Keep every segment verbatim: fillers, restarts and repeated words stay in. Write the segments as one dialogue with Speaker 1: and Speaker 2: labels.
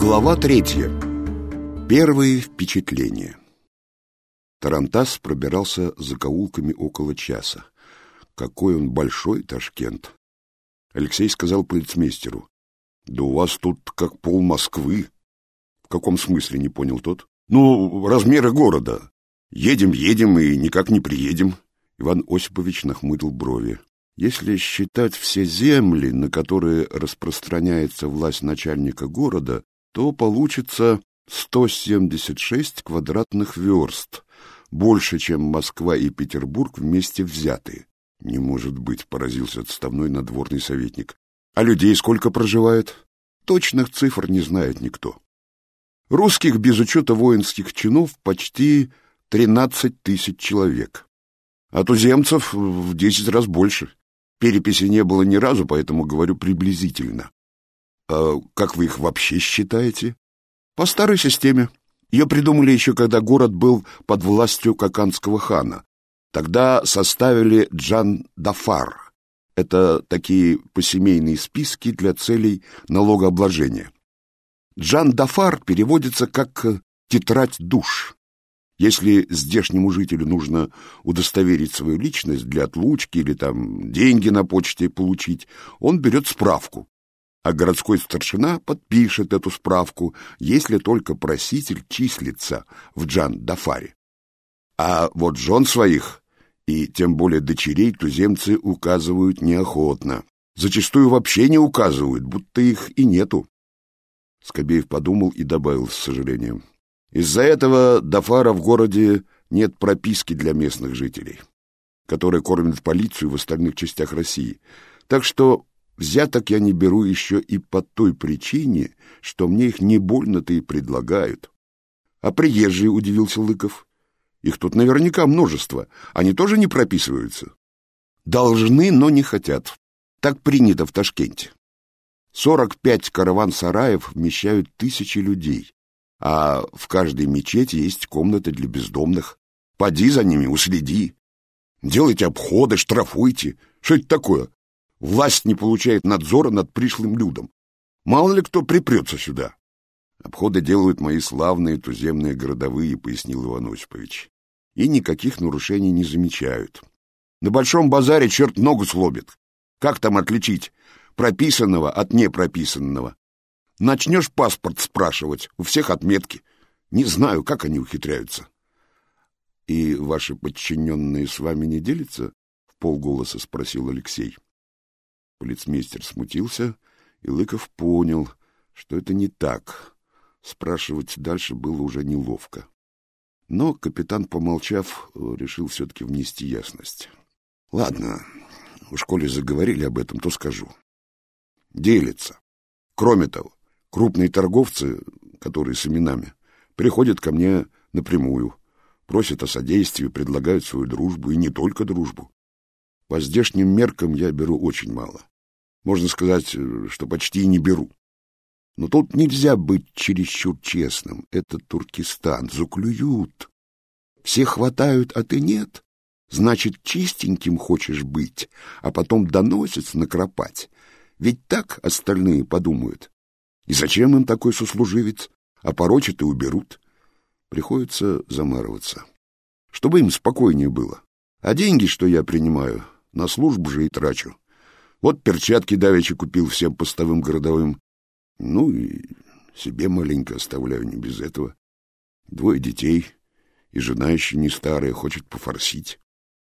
Speaker 1: Глава третья. Первые впечатления. Тарантас пробирался закоулками около часа. Какой он большой, Ташкент! Алексей сказал полицмейстеру: «Да у вас тут как пол Москвы». «В каком смысле?» — не понял тот. «Ну, размеры города. Едем, едем и никак не приедем». Иван Осипович нахмурил брови. Если считать все земли, на которые распространяется власть начальника города, то получится сто семьдесят шесть квадратных верст, больше, чем Москва и Петербург вместе взятые. «Не может быть», — поразился отставной надворный советник. «А людей сколько проживает?» «Точных цифр не знает никто. Русских без учета воинских чинов почти тринадцать тысяч человек, а туземцев в десять раз больше. Переписи не было ни разу, поэтому говорю приблизительно». «А как вы их вообще считаете?» «По старой системе. Ее придумали еще, когда город был под властью Каканского хана. Тогда составили Джан-Дафар. Это такие посемейные списки для целей налогообложения. Джан-Дафар переводится как «тетрадь душ». Если здешнему жителю нужно удостоверить свою личность для отлучки или там деньги на почте получить, он берет справку, а городской старшина подпишет эту справку, если только проситель числится в Джан-Дафаре. А вот жен своих, и тем более дочерей, туземцы указывают неохотно. Зачастую вообще не указывают, будто их и нету. Скобеев подумал и добавил с сожалением: из-за этого Дафара в городе нет прописки для местных жителей, которые кормят полицию в остальных частях России. Так что взяток я не беру еще и по той причине, что мне их не больно-то и предлагают. А приезжие, удивился Лыков, их тут наверняка множество, они тоже не прописываются? Должны, но не хотят. Так принято в Ташкенте. сорок пять караван-сараев вмещают тысячи людей, а в каждой мечети есть комната для бездомных. Поди за ними, уследи. Делайте обходы, штрафуйте. Что это такое? Власть не получает надзора над пришлым людом. Мало ли кто припрется сюда. Обходы делают мои славные туземные городовые, пояснил Иван Осипович. И никаких нарушений не замечают. На Большом базаре черт ногу сломит. Как там отличить прописанного от непрописанного? Начнешь паспорт спрашивать, у всех отметки. Не знаю, как они ухитряются. — И ваши подчиненные с вами не делятся? — в полголоса спросил Алексей. Полицмейстер смутился, и Лыков понял, что это не так. Спрашивать дальше было уже неловко. Но капитан, помолчав, решил все-таки внести ясность. — Ладно, уж коли заговорили об этом, то скажу. Делятся. Кроме того, крупные торговцы, которые с именами, приходят ко мне напрямую, просят о содействии, предлагают свою дружбу, и не только дружбу. По здешним меркам я беру очень мало. Можно сказать, что почти и не беру. Но тут нельзя быть чересчур честным. Это Туркестан, заклюют. Все хватают, а ты нет. Значит, чистеньким хочешь быть, а потом доносец накропать. Ведь так остальные подумают. И зачем им такой сослуживец? Опорочат и уберут. Приходится замарываться, чтобы им спокойнее было. А деньги, что я принимаю, на службу же и трачу. Вот перчатки давеча купил всем постовым городовым. Ну и себе маленько оставляю, не без этого. Двое детей, и жена еще не старая, хочет пофорсить.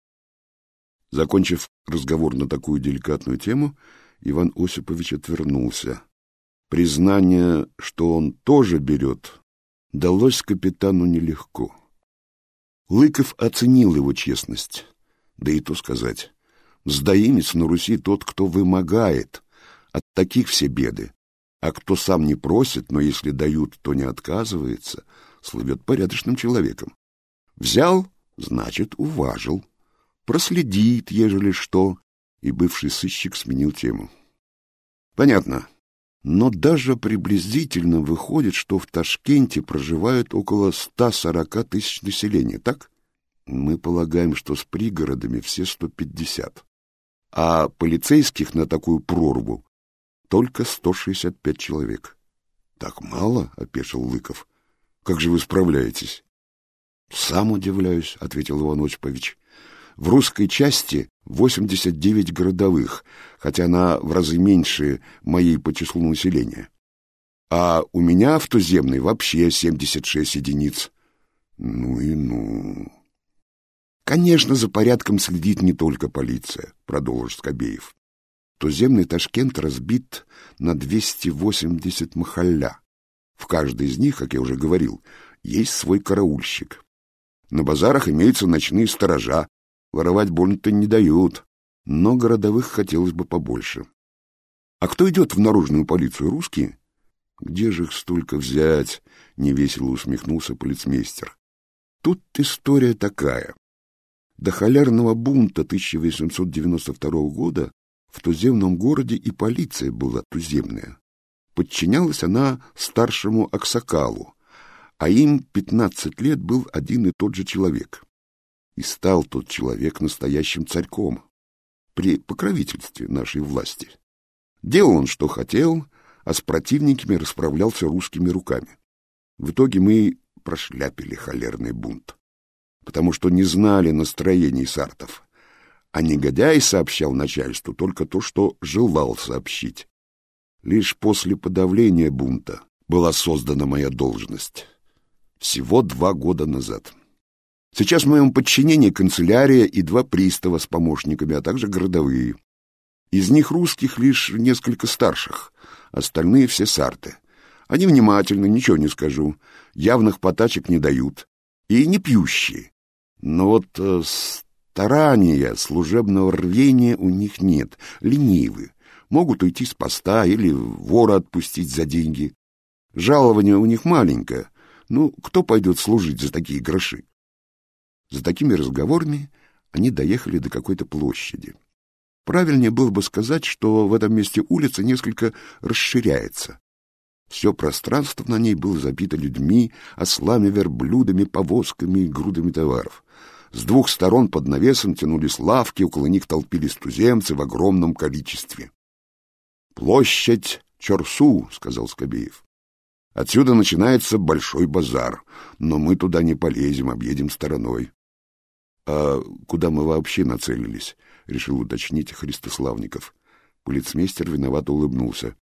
Speaker 1: Закончив разговор на такую деликатную тему, Иван Осипович отвернулся. Признание, что он тоже берет, далось капитану нелегко. Лыков оценил его честность. Да и то сказать, сдаимец на Руси тот, кто вымогает. От таких все беды. А кто сам не просит, но если дают, то не отказывается, слывет порядочным человеком. Взял, значит, уважил. Проследит, ежели что. И бывший сыщик сменил тему. Понятно. Но даже приблизительно выходит, что в Ташкенте проживает около ста сорока тысяч населения, так? Мы полагаем, что с пригородами все сто пятьдесят. А полицейских на такую прорву только сто шестьдесят пять человек. Так мало? — опешил Лыков. — Как же вы справляетесь? — Сам удивляюсь, — ответил Иван Осипович. — В русской части восемьдесят девять городовых, хотя она в разы меньше моей по числу населения. А у меня в туземной вообще семьдесят шесть единиц. Ну и ну. Конечно, за порядком следит не только полиция, продолжил Скобеев. Туземный Ташкент разбит на двести восемьдесят махалля. В каждой из них, как я уже говорил, есть свой караульщик. На базарах имеются ночные сторожа, воровать больно-то не дают, но городовых хотелось бы побольше. А кто идет в наружную полицию, русские? Где же их столько взять? Невесело усмехнулся полицмейстер. Тут история такая. До холерного бунта тысяча восемьсот девяносто второго года в туземном городе и полиция была туземная. Подчинялась она старшему аксакалу, а им пятнадцать лет был один и тот же человек. И стал тот человек настоящим царьком при покровительстве нашей власти. Делал он, что хотел, а с противниками расправлялся русскими руками. В итоге мы прошляпили холерный бунт, потому что не знали настроений сартов, а негодяй сообщал начальству только то, что желал сообщить. Лишь после подавления бунта была создана моя должность. Всего два года назад. Сейчас в моем подчинении канцелярия и два пристава с помощниками, а также городовые. Из них русских лишь несколько старших, остальные все сарты. Они внимательны, ничего не скажу, явных потачек не дают и не пьющие. Но вот э, старания, служебного рвения у них нет, ленивы. Могут уйти с поста или вора отпустить за деньги. Жалование у них маленькое. Ну, кто пойдет служить за такие гроши? За такими разговорами они доехали до какой-то площади. Правильнее было бы сказать, что в этом месте улица несколько расширяется. Все пространство на ней было забито людьми, ослами, верблюдами, повозками и грудами товаров. С двух сторон под навесом тянулись лавки, около них толпились туземцы в огромном количестве. «Площадь Чорсу», — сказал Скобеев. «Отсюда начинается большой базар, но мы туда не полезем, объедем стороной». «А куда мы вообще нацелились?» — решил уточнить Христославников. Полицмейстер виновато улыбнулся.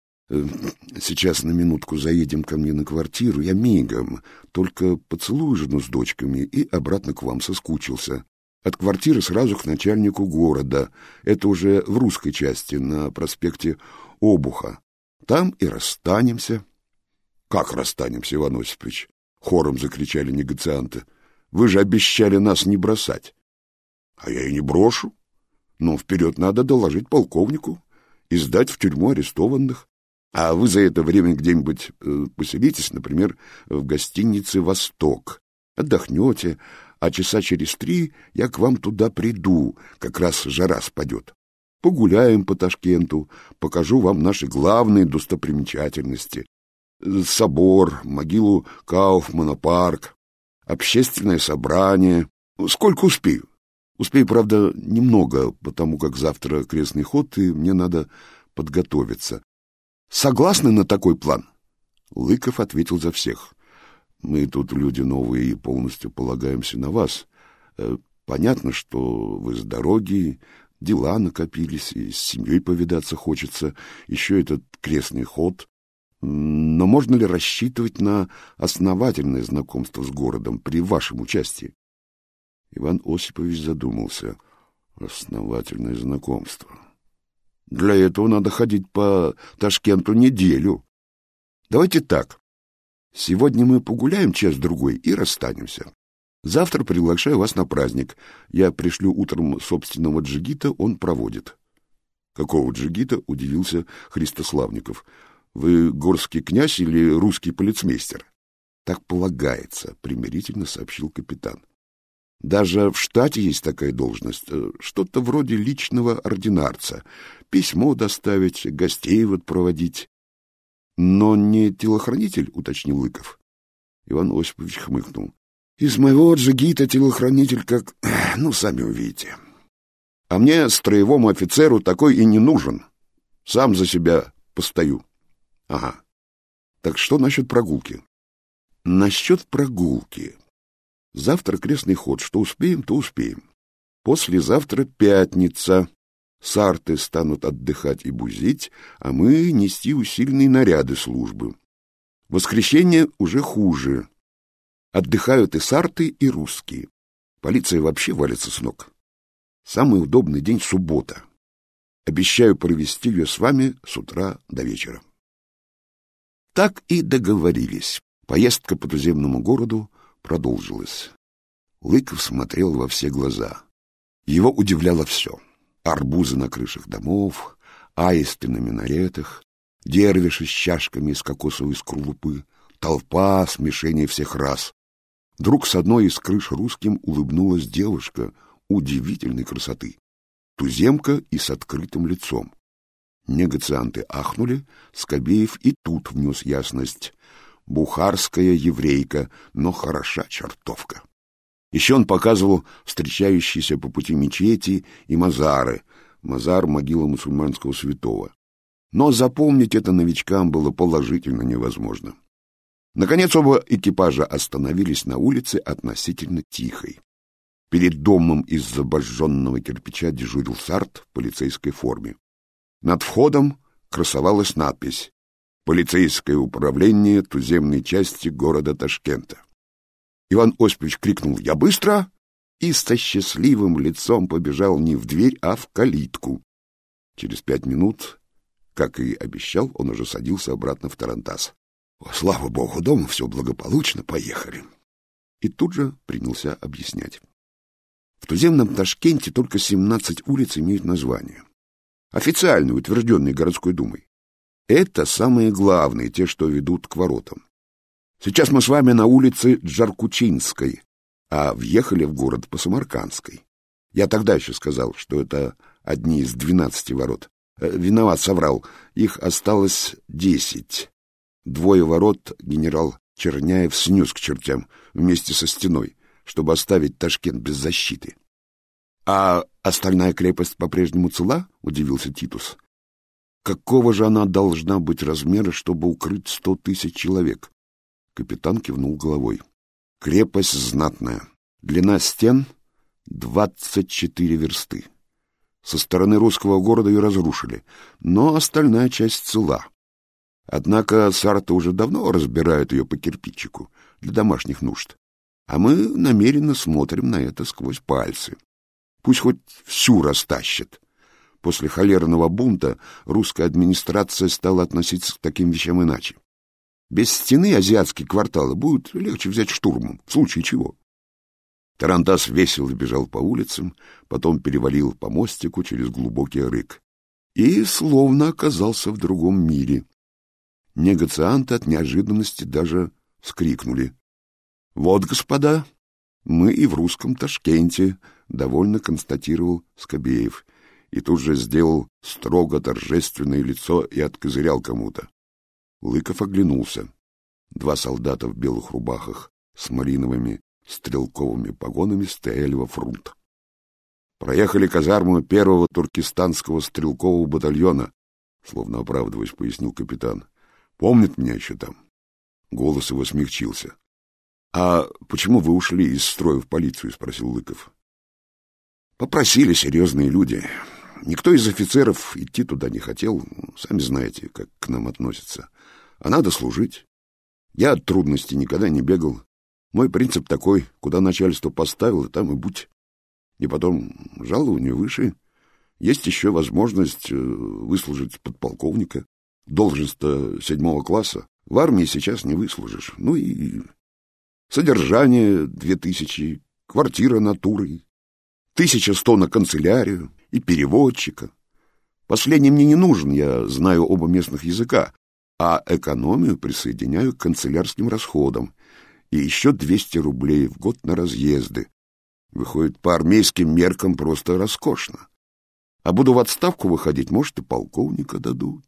Speaker 1: «Сейчас на минутку заедем ко мне на квартиру, я мигом, только поцелую жену с дочками и обратно к вам, соскучился. От квартиры сразу к начальнику города, это уже в русской части, на проспекте Обуха. Там и расстанемся». «Как расстанемся, Иван Осипович?» — хором закричали негацианты. «Вы же обещали нас не бросать». «А я и не брошу. Но вперед надо доложить полковнику и сдать в тюрьму арестованных. А вы за это время где-нибудь э, поселитесь, например, в гостинице «Восток». Отдохнете, а часа через три я к вам туда приду, как раз жара спадет. Погуляем по Ташкенту, покажу вам наши главные достопримечательности. Собор, могилу Кауфмана, парк, общественное собрание. Сколько успею. Успею, правда, немного, потому как завтра крестный ход, и мне надо подготовиться. Согласны на такой план?» Лыков ответил за всех. «Мы тут люди новые и полностью полагаемся на вас. Понятно, что вы с дороги, дела накопились, и с семьей повидаться хочется, еще этот крестный ход. Но можно ли рассчитывать на основательное знакомство с городом при вашем участии?» Иван Осипович задумался. «Основательное знакомство. Для этого надо ходить по Ташкенту неделю. Давайте так. Сегодня мы погуляем час-другой и расстанемся. Завтра приглашаю вас на праздник. Я пришлю утром собственного джигита, он проводит». «Какого джигита?» — удивился Христославников. «Вы горский князь или русский полицмейстер?» «Так полагается», — примирительно сообщил капитан. «Даже в штате есть такая должность, что-то вроде личного ординарца. Письмо доставить, гостей вот проводить». «Но не телохранитель», — уточнил Лыков. Иван Осипович хмыкнул. «Из моего джигита телохранитель как... ну, сами увидите. А мне, строевому офицеру, такой и не нужен. Сам за себя постою». «Ага. Так что насчет прогулки? Насчет прогулки. Завтра крестный ход. Что успеем, то успеем. Послезавтра пятница. Сарты станут отдыхать и бузить, а мы нести усиленные наряды службы. Воскресенье уже хуже. Отдыхают и сарты, и русские. Полиция вообще валится с ног. Самый удобный день — суббота. Обещаю провести ее с вами с утра до вечера. Так и договорились. Поездка по туземному городу продолжилась. Лыков смотрел во все глаза. Его удивляло все. Арбузы на крышах домов, аисты на минаретах, дервиши с чашками из кокосовой скорлупы, толпа, смешение всех рас. Вдруг с одной из крыш русским улыбнулась девушка удивительной красоты. Туземка и с открытым лицом. Негацианты ахнули, Скобеев и тут внес ясность. Бухарская еврейка, но хороша чертовка. Еще он показывал встречающиеся по пути мечети и мазары. Мазар — могила мусульманского святого. Но запомнить это новичкам было положительно невозможно. Наконец оба экипажа остановились на улице относительно тихой. Перед домом из обожженного кирпича дежурил сарт в полицейской форме. Над входом красовалась надпись «Полицейское управление туземной части города Ташкента». Иван Осипович крикнул «Я быстро!» и со счастливым лицом побежал не в дверь, а в калитку. Через пять минут, как и обещал, он уже садился обратно в тарантас. «Слава богу, дома все благополучно, поехали!» И тут же принялся объяснять. В туземном Ташкенте только семнадцать улиц имеют название. Официально утвержденные городской думой. Это самые главные, те, что ведут к воротам. Сейчас мы с вами на улице Джаркучинской, а въехали в город по Самаркандской. Я тогда еще сказал, что это одни из двенадцати ворот. Виноват, соврал. Их осталось десять. Двое ворот генерал Черняев снес к чертям вместе со стеной, чтобы оставить Ташкент без защиты. — А остальная крепость по-прежнему цела? — удивился Титус. — Какого же она должна быть размера, чтобы укрыть сто тысяч человек? Капитан кивнул головой. — Крепость знатная. Длина стен — двадцать четыре версты. Со стороны русского города ее разрушили, но остальная часть цела. Однако сарты уже давно разбирают ее по кирпичику для домашних нужд. А мы намеренно смотрим на это сквозь пальцы. Пусть хоть всю растащат. После холерного бунта русская администрация стала относиться к таким вещам иначе. Без стены азиатские кварталы будут легче взять штурмом, в случае чего. Тарантас весело бежал по улицам, потом перевалил по мостику через глубокий рык. И словно оказался в другом мире. Негацианты от неожиданности даже вскрикнули. — Вот, господа, мы и в русском Ташкенте, — довольно констатировал Скобеев, и тут же сделал строго торжественное лицо и откозырял кому-то. Лыков оглянулся. Два солдата в белых рубахах с малиновыми стрелковыми погонами стояли во фрунт. Проехали казарму первого туркестанского стрелкового батальона, словно оправдываясь, пояснил капитан. Помнит меня еще там? Голос его смягчился. — А почему вы ушли из строя в полицию? — спросил Лыков. — Попросили серьезные люди. Никто из офицеров идти туда не хотел. Сами знаете, как к нам относятся. А надо служить. Я от трудностей никогда не бегал. Мой принцип такой: куда начальство поставило, там и будь. И потом жалование выше. Есть еще возможность выслужить подполковника. Должность-то седьмого класса. В армии сейчас не выслужишь. Ну и содержание две тысячи, квартира натурой, тысяча сто на канцелярию и переводчика. Последний мне не нужен, я знаю оба местных языка, а экономию присоединяю к канцелярским расходам. И еще двести рублей в год на разъезды. Выходит, по армейским меркам просто роскошно. А буду в отставку выходить, может, и полковника дадут.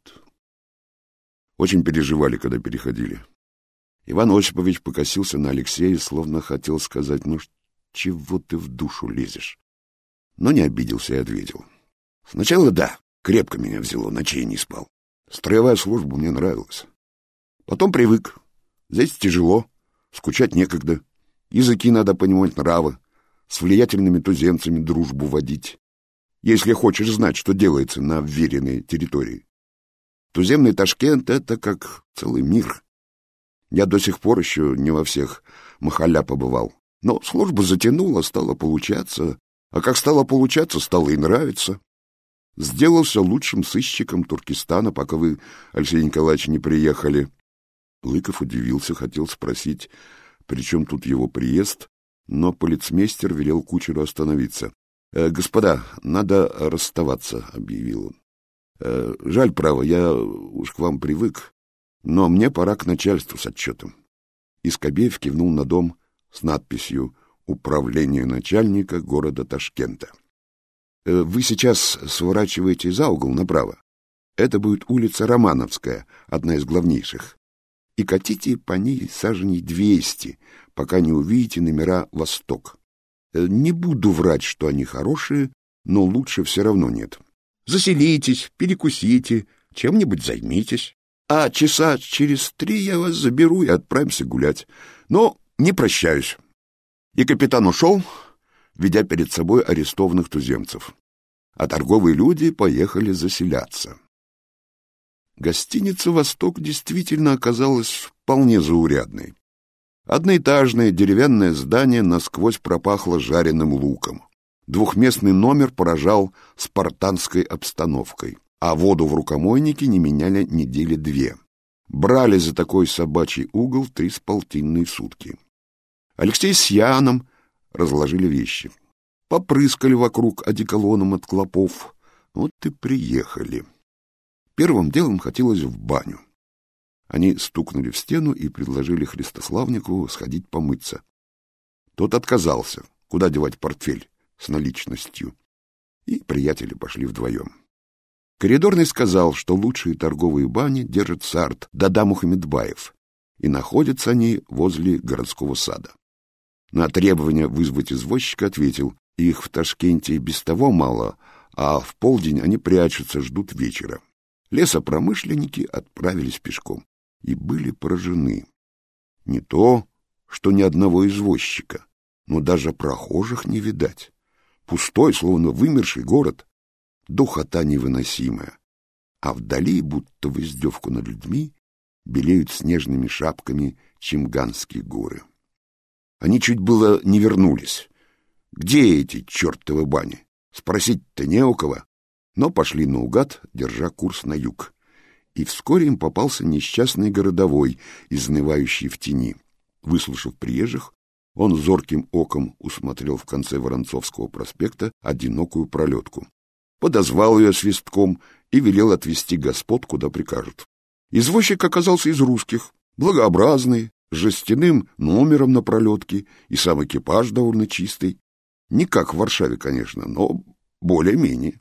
Speaker 1: Очень переживали, когда переходили. Иван Осипович покосился на Алексея, словно хотел сказать: ну, чего ты в душу лезешь? Но не обиделся и ответил: сначала да, крепко меня взяло, ночей не спал. Строевая служба мне нравилась. Потом привык. Здесь тяжело, скучать некогда. Языки надо понимать, нравы. С влиятельными туземцами дружбу водить. Если хочешь знать, что делается на вверенной территории. Туземный Ташкент — это как целый мир. Я до сих пор еще не во всех махалля побывал. Но служба затянула, стало получаться. А как стало получаться, стало и нравиться. Сделался лучшим сыщиком Туркестана, пока вы, Алексей Николаевич, не приехали. Лыков удивился, хотел спросить, при чем тут его приезд, но полицмейстер велел кучеру остановиться. «Э, «Господа, надо расставаться», — объявил он. Э, «Жаль, право, я уж к вам привык, но мне пора к начальству с отчетом». И Скобеев кивнул на дом с надписью «Управление начальника города Ташкента». «Э, «Вы сейчас сворачиваете за угол направо. Это будет улица Романовская, одна из главнейших. И катите по ней саженей двести, пока не увидите номера «Восток». Не буду врать, что они хорошие, но лучше все равно нет. Заселитесь, перекусите, чем-нибудь займитесь. А часа через три я вас заберу и отправимся гулять. Но не прощаюсь». И капитан ушел, ведя перед собой арестованных туземцев. А торговые люди поехали заселяться. Гостиница «Восток» действительно оказалась вполне заурядной. Одноэтажное деревянное здание насквозь пропахло жареным луком. Двухместный номер поражал спартанской обстановкой, а воду в рукомойнике не меняли недели две. Брали за такой собачий угол три с полтинной сутки. Алексей с Яном разложили вещи. Попрыскали вокруг одеколоном от клопов. Вот и приехали. Первым делом хотелось в баню. Они стукнули в стену и предложили Христославнику сходить помыться. Тот отказался. Куда девать портфель с наличностью? И приятели пошли вдвоем. Коридорный сказал, что лучшие торговые бани держит Сарт Дада Мухамедбаев, и находятся они возле городского сада. На требование вызвать извозчика ответил: их в Ташкенте без того мало, а в полдень они прячутся, ждут вечера. Лесопромышленники отправились пешком и были поражены. Не то, что ни одного извозчика, но даже прохожих не видать. Пустой, словно вымерший город. Духота невыносимая. А вдали, будто в издевку над людьми, белеют снежными шапками Чимганские горы. Они чуть было не вернулись. Где эти чертовы бани? Спросить-то не у кого. Но пошли наугад, держа курс на юг. И вскоре им попался несчастный городовой, изнывающий в тени. Выслушав приезжих, он зорким оком усмотрел в конце Воронцовского проспекта одинокую пролетку. Подозвал ее свистком и велел отвезти господ, куда прикажут. Извозчик оказался из русских, благообразный, с жестяным номером на пролетке, и сам экипаж довольно чистый. Не как в Варшаве, конечно, но более-менее.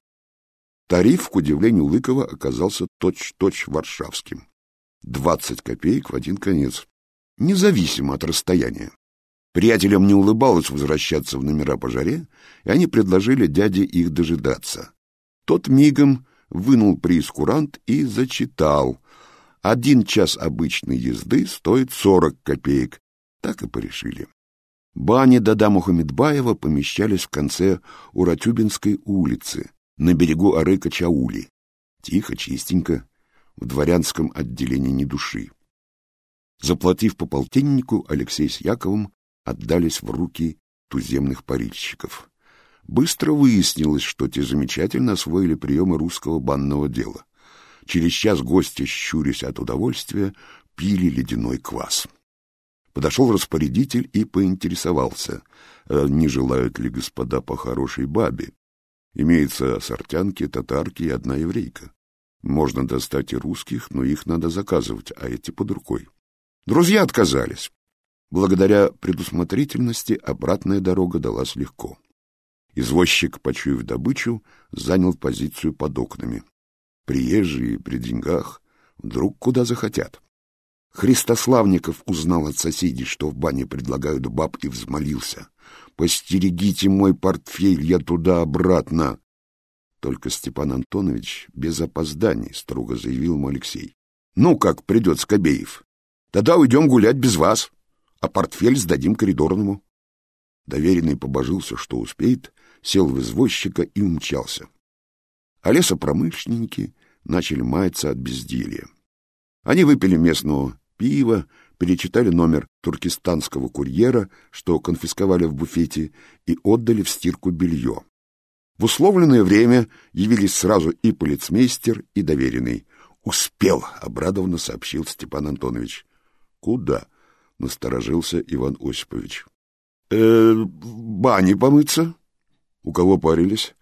Speaker 1: Тариф, к удивлению Лыкова, оказался точь-точь варшавским. Двадцать копеек в один конец, независимо от расстояния. Приятелям не улыбалось возвращаться в номера по жаре, и они предложили дяде их дожидаться. Тот мигом вынул прейскурант и зачитал. Один час обычной езды стоит сорок копеек. Так и порешили. Бани Дада Мухамедбаева помещались в конце Уратюбинской улицы, на берегу Арыка-Чаули. Тихо, чистенько, в дворянском отделении ни души. Заплатив по полтиннику, Алексей с Яковом отдались в руки туземных парильщиков. Быстро выяснилось, что те замечательно освоили приемы русского банного дела. Через час гости, щурясь от удовольствия, пили ледяной квас. Подошел распорядитель и поинтересовался, не желают ли господа по хорошей бабе. Имеются сартянки, татарки и одна еврейка. Можно достать и русских, но их надо заказывать, а эти под рукой. Друзья отказались. Благодаря предусмотрительности обратная дорога далась легко. Извозчик, почуяв добычу, занял позицию под окнами. Приезжие при деньгах вдруг куда захотят. Христославников узнал от соседей, что в бане предлагают баб, и взмолился: «Постерегите мой портфель, я туда-обратно». Только Степан Антонович без опозданий строго заявил ему Алексей: «Ну как придет Скобеев? Тогда уйдем гулять без вас, а портфель сдадим коридорному. Доверенный побожился, что успеет, сел в извозчика и умчался. А лесопромышленники начали маяться от безделья. Они выпили местного пива, перечитали номер туркестанского курьера, что конфисковали в буфете, и отдали в стирку белье. В условленное время явились сразу и полицмейстер, и доверенный. «Успел!» — обрадованно сообщил Степан Антонович. «Куда?» — насторожился Иван Осипович. «Э, в бане помыться». «У кого парились?»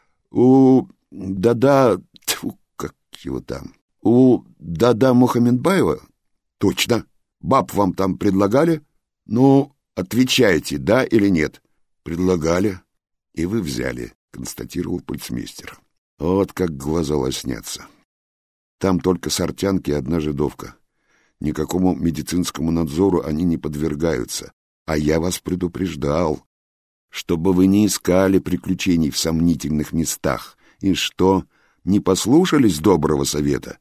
Speaker 1: «У Дада... Тьфу, как его там? У Дада Мухаммедбаева?» «Точно. Баб вам там предлагали?» «Ну, отвечайте, да или нет?» «Предлагали. И вы взяли», — констатировал полицмейстер. «Вот как глаза лоснятся. Там только сортянки и одна жидовка. Никакому медицинскому надзору они не подвергаются. А я вас предупреждал, чтобы вы не искали приключений в сомнительных местах. И что, не послушались доброго совета?»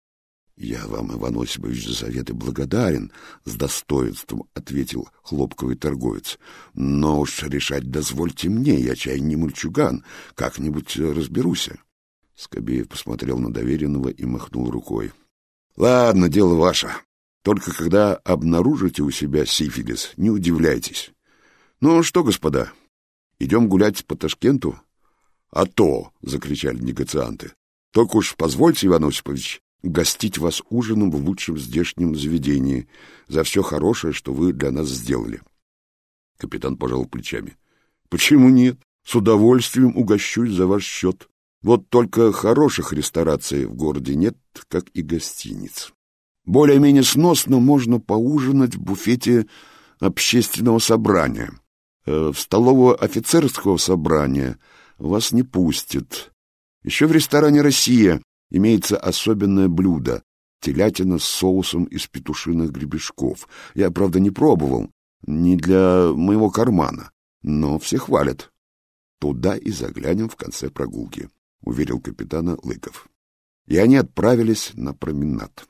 Speaker 1: «Я вам, Иван Осипович, за советы благодарен», — с достоинством ответил хлопковый торговец. «Но уж решать дозвольте мне, я чай не мальчуган, как-нибудь разберусь». Скобеев посмотрел на доверенного и махнул рукой. «Ладно, дело ваше. Только когда обнаружите у себя сифилис, не удивляйтесь. Ну что, господа, идем гулять по Ташкенту?» «А то!» — закричали негацианты. «Только уж позвольте, Иван Осипович, угостить вас ужином в лучшем здешнем заведении за все хорошее, что вы для нас сделали». Капитан пожал плечами. «Почему нет? С удовольствием угощусь за ваш счет. Вот только хороших рестораций в городе нет, как и гостиниц. Более-менее сносно можно поужинать в буфете общественного собрания. В столовую офицерского собрания вас не пустят. Еще в ресторане «Россия» имеется особенное блюдо — телятина с соусом из петушиных гребешков. Я, правда, не пробовал, не для моего кармана, но все хвалят. Туда и заглянем в конце прогулки, — уверил капитана Лыков. И они отправились на променад.